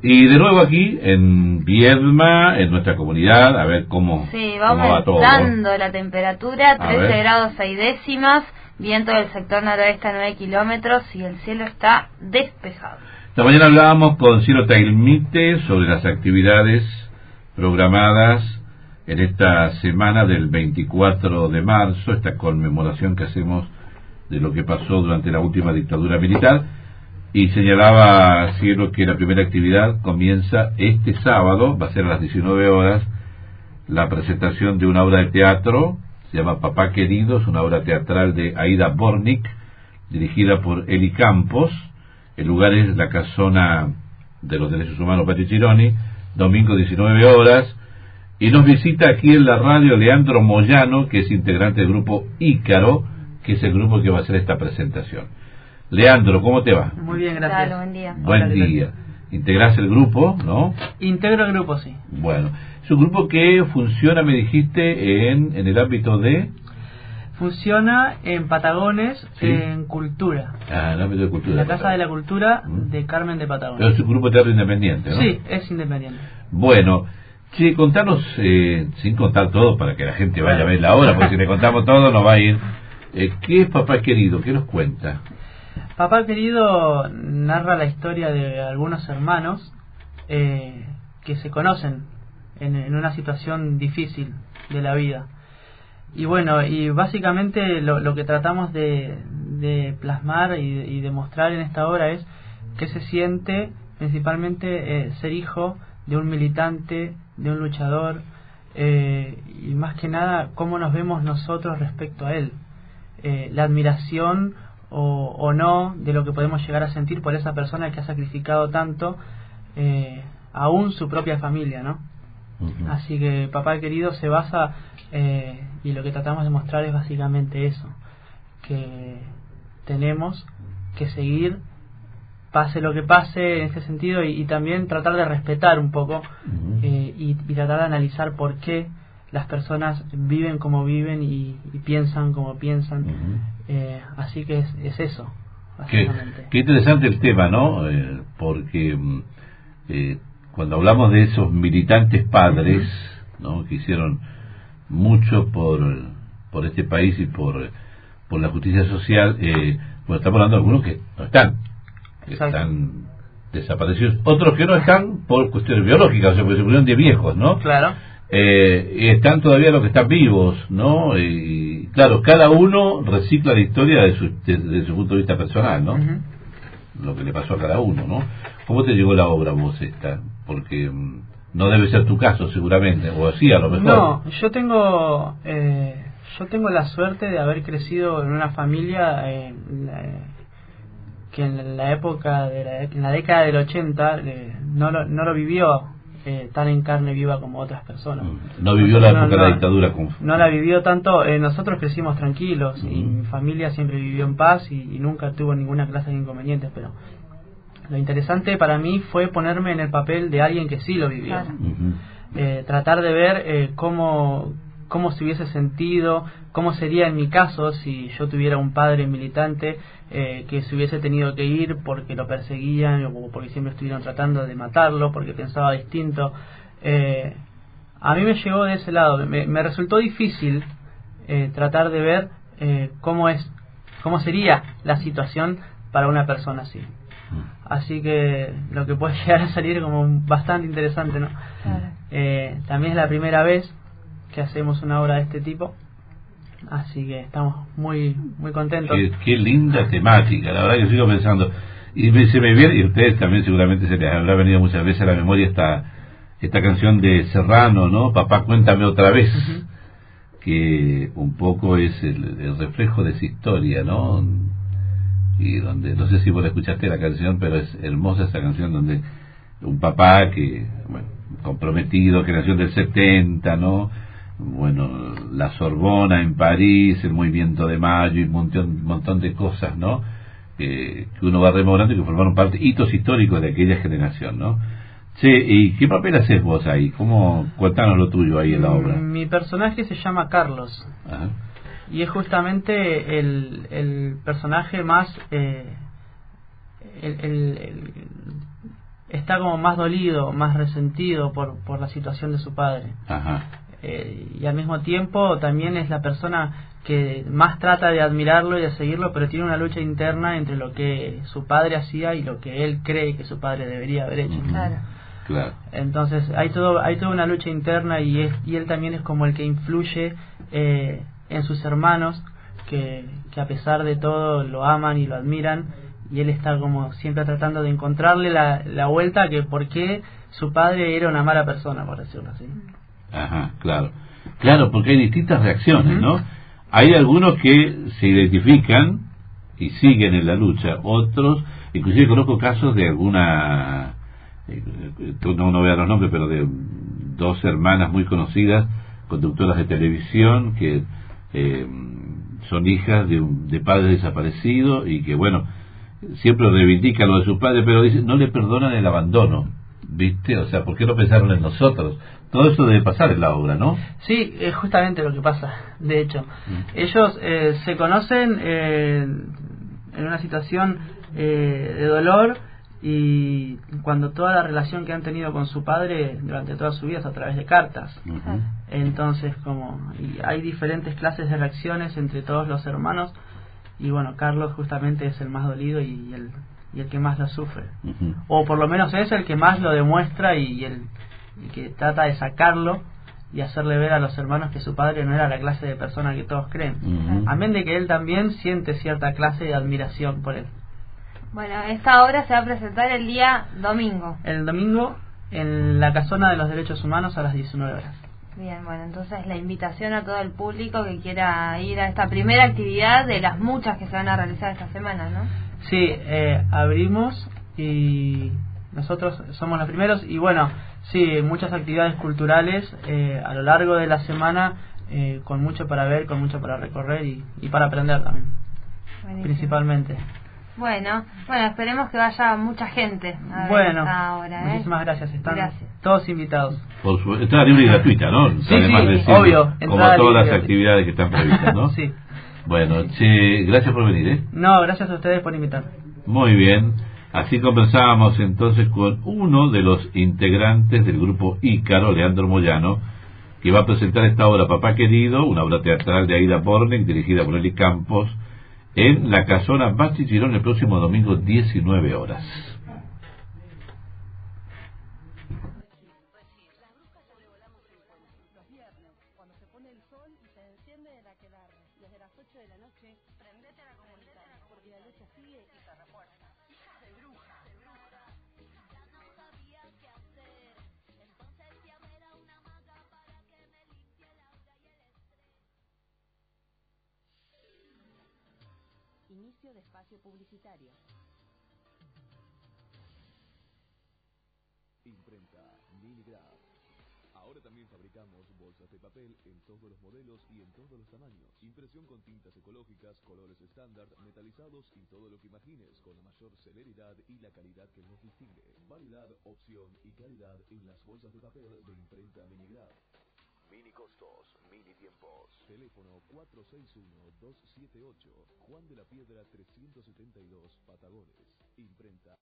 Y de nuevo aquí en Viedma, en nuestra comunidad, a ver cómo va todo. Aumentando la temperatura, 13 grados 6 décimas, viento del sector noroeste a 9 kilómetros y el cielo está despejado. Esta mañana hablábamos con Ciro Tailmite sobre las actividades programadas en esta semana del 24 de marzo, esta conmemoración que hacemos de lo que pasó durante la última dictadura militar, y señalaba Ciro que la primera actividad comienza este sábado, va a ser a las 19 horas, la presentación de una obra de teatro, se llama Papá Querido, es una obra teatral de Aida Bornik, dirigida por Eli Campos. El lugar es la Casona de los Derechos Humanos Patti Chironi, domingo 19 horas, y nos visita aquí en la radio Leandro Moyano, que es integrante del grupo Ícaro, que es el grupo que va a hacer esta presentación. Leandro, ¿cómo te va? Muy bien, gracias. Claro, buen día. Buen día. ¿Integrás el grupo, no? Integro el grupo, sí. Bueno, es un grupo que funciona, me dijiste, en el ámbito de... Funciona en Patagones, ¿sí? En cultura. Ah, en el ámbito de cultura. La Casa de la Cultura de Carmen de Patagones. Pero es un grupo de teatro independiente, ¿no? Sí, es independiente. Bueno, che, contanos, sin contar todo para que la gente vaya a ver la obra, porque si le contamos todo nos va a ir. ¿Qué es Papá Querido? ¿Qué nos cuenta? Papá Querido narra la historia de algunos hermanos que se conocen en una situación difícil de la vida. Y bueno, y básicamente lo que tratamos de plasmar y de mostrar en esta obra es que se siente principalmente ser hijo de un militante, de un luchador, y más que nada cómo nos vemos nosotros respecto a él, la admiración o no de lo que podemos llegar a sentir por esa persona que ha sacrificado tanto, aún su propia familia, ¿no? Uh-huh. Así que Papá Querido se basa, y lo que tratamos de mostrar es básicamente eso, que tenemos que seguir pase lo que pase en este sentido, y también tratar de respetar un poco, uh-huh, y tratar de analizar por qué las personas viven como viven y piensan como piensan. Uh-huh. Así que es eso, básicamente. Qué interesante el tema, ¿no? Porque cuando hablamos de esos militantes padres, ¿no?, que hicieron mucho por este país y por la justicia social, bueno, estamos hablando de algunos que no están, que están desaparecidos, otros que no están por cuestiones biológicas, o sea, porque se murieron de viejos, ¿no? Claro. Y están todavía los que están vivos, ¿no? Y claro, cada uno recicla la historia desde su punto de vista personal, ¿no? Uh-huh. Lo que le pasó a cada uno, ¿no? ¿Cómo te llegó la obra vos esta? Porque no debe ser tu caso seguramente, o así a lo mejor. No, yo tengo la suerte de haber crecido en una familia que en la época en la década del 80 no lo vivió tan en carne viva como otras personas. No vivió la época de la dictadura. No la vivió tanto. Nosotros crecimos tranquilos, y mi familia siempre vivió en paz y nunca tuvo ninguna clase de inconvenientes, pero lo interesante para mí fue ponerme en el papel de alguien que sí lo vivió. Claro. Uh-huh. Tratar de ver cómo se hubiese sentido, cómo sería en mi caso si yo tuviera un padre militante que se hubiese tenido que ir porque lo perseguían o porque siempre estuvieron tratando de matarlo, porque pensaba distinto. A mí me llegó de ese lado. Me resultó difícil tratar de ver cómo sería la situación para una persona así. Así que lo que puede llegar a salir como bastante interesante, ¿no? Claro. También es la primera vez que hacemos una obra de este tipo, así que estamos muy muy contentos. Qué linda temática, la verdad que sigo pensando, y se me viene, y ustedes también seguramente se les habrá venido muchas veces a la memoria esta canción de Serrano, ¿no? Papá, cuéntame otra vez. Uh-huh. Que un poco es el reflejo de esa historia, ¿no? Y donde, no sé si vos escuchaste la canción, pero es hermosa esa canción donde un papá que, bueno, comprometido, que nació del 70, ¿no? Bueno, la Sorbona en París, el Movimiento de Mayo y un montón de cosas, ¿no? Que uno va rememorando y que formaron parte, hitos históricos de aquella generación, ¿no? Sí, ¿y qué papel haces vos ahí? Cuéntanos lo tuyo ahí en la obra. Mi personaje se llama Carlos. Ajá. Y es justamente el personaje más el está como más dolido, más resentido por la situación de su padre. Ajá. Y al mismo tiempo también es la persona que más trata de admirarlo y de seguirlo, pero tiene una lucha interna entre lo que su padre hacía y lo que él cree que su padre debería haber hecho. Claro. Claro. Entonces hay toda una lucha interna y él también es como el que influye en sus hermanos que a pesar de todo lo aman y lo admiran, y él está como siempre tratando de encontrarle la vuelta a que por qué su padre era una mala persona, por decirlo así. Ajá, claro. Claro, porque hay distintas reacciones, ¿no? Hay algunos que se identifican y siguen en la lucha, otros, inclusive conozco casos de alguna, no voy a dar los nombres, pero de dos hermanas muy conocidas, conductoras de televisión, que son hijas de padres desaparecidos y que, bueno, siempre reivindican lo de su padre, pero dicen, no le perdonan el abandono, ¿viste? O sea, ¿por qué no pensaron en nosotros? Todo eso debe pasar en la obra, ¿no? Sí, es justamente lo que pasa, de hecho. Ellos se conocen en una situación de dolor, y cuando toda la relación que han tenido con su padre durante toda su vida es a través de cartas. Entonces, y hay diferentes clases de reacciones entre todos los hermanos, y bueno, Carlos justamente es el más dolido y el que más lo sufre. O por lo menos es el que más lo demuestra y el que trata de sacarlo y hacerle ver a los hermanos que su padre no era la clase de persona que todos creen. Amén de que él también siente cierta clase de admiración por él. Bueno, esta obra se va a presentar el día domingo. El domingo en la Casona de los Derechos Humanos a las 19 horas. Bien, bueno, entonces la invitación a todo el público que quiera ir a esta primera actividad de las muchas que se van a realizar esta semana, ¿no? Sí, abrimos y nosotros somos los primeros, y bueno, sí, muchas actividades culturales a lo largo de la semana, con mucho para ver, con mucho para recorrer y para aprender también. Buenísimo. Principalmente. Bueno, esperemos que vaya mucha gente a ver esta obra, muchísimas gracias, están todos invitados. Por su entrada libre y gratuita, ¿no? Sí, además sí, obvio. Como todas las actividades que están previstas, ¿no? Sí. Bueno, che, gracias por venir, ¿eh? No, gracias a ustedes por invitar. Muy bien. Así conversábamos entonces con uno de los integrantes del grupo Ícaro, Leandro Moyano, que va a presentar esta obra Papá Querido, una obra teatral de Aida Bornek, dirigida por Eli Campos, en la Casona Basti Girón el próximo domingo 19 horas. Inicio de espacio publicitario. Imprenta Minigraph. Ahora también fabricamos bolsas de papel en todos los modelos y en todos los tamaños. Impresión con tintas ecológicas, colores estándar, metalizados y todo lo que imagines, con la mayor celeridad y la calidad que nos distingue. Variedad, opción y calidad en las bolsas de papel de Imprenta Minigraph. Mini costos, mini tiempos. Teléfono 461-278, Juan de la Piedra 372, Patagones. Imprenta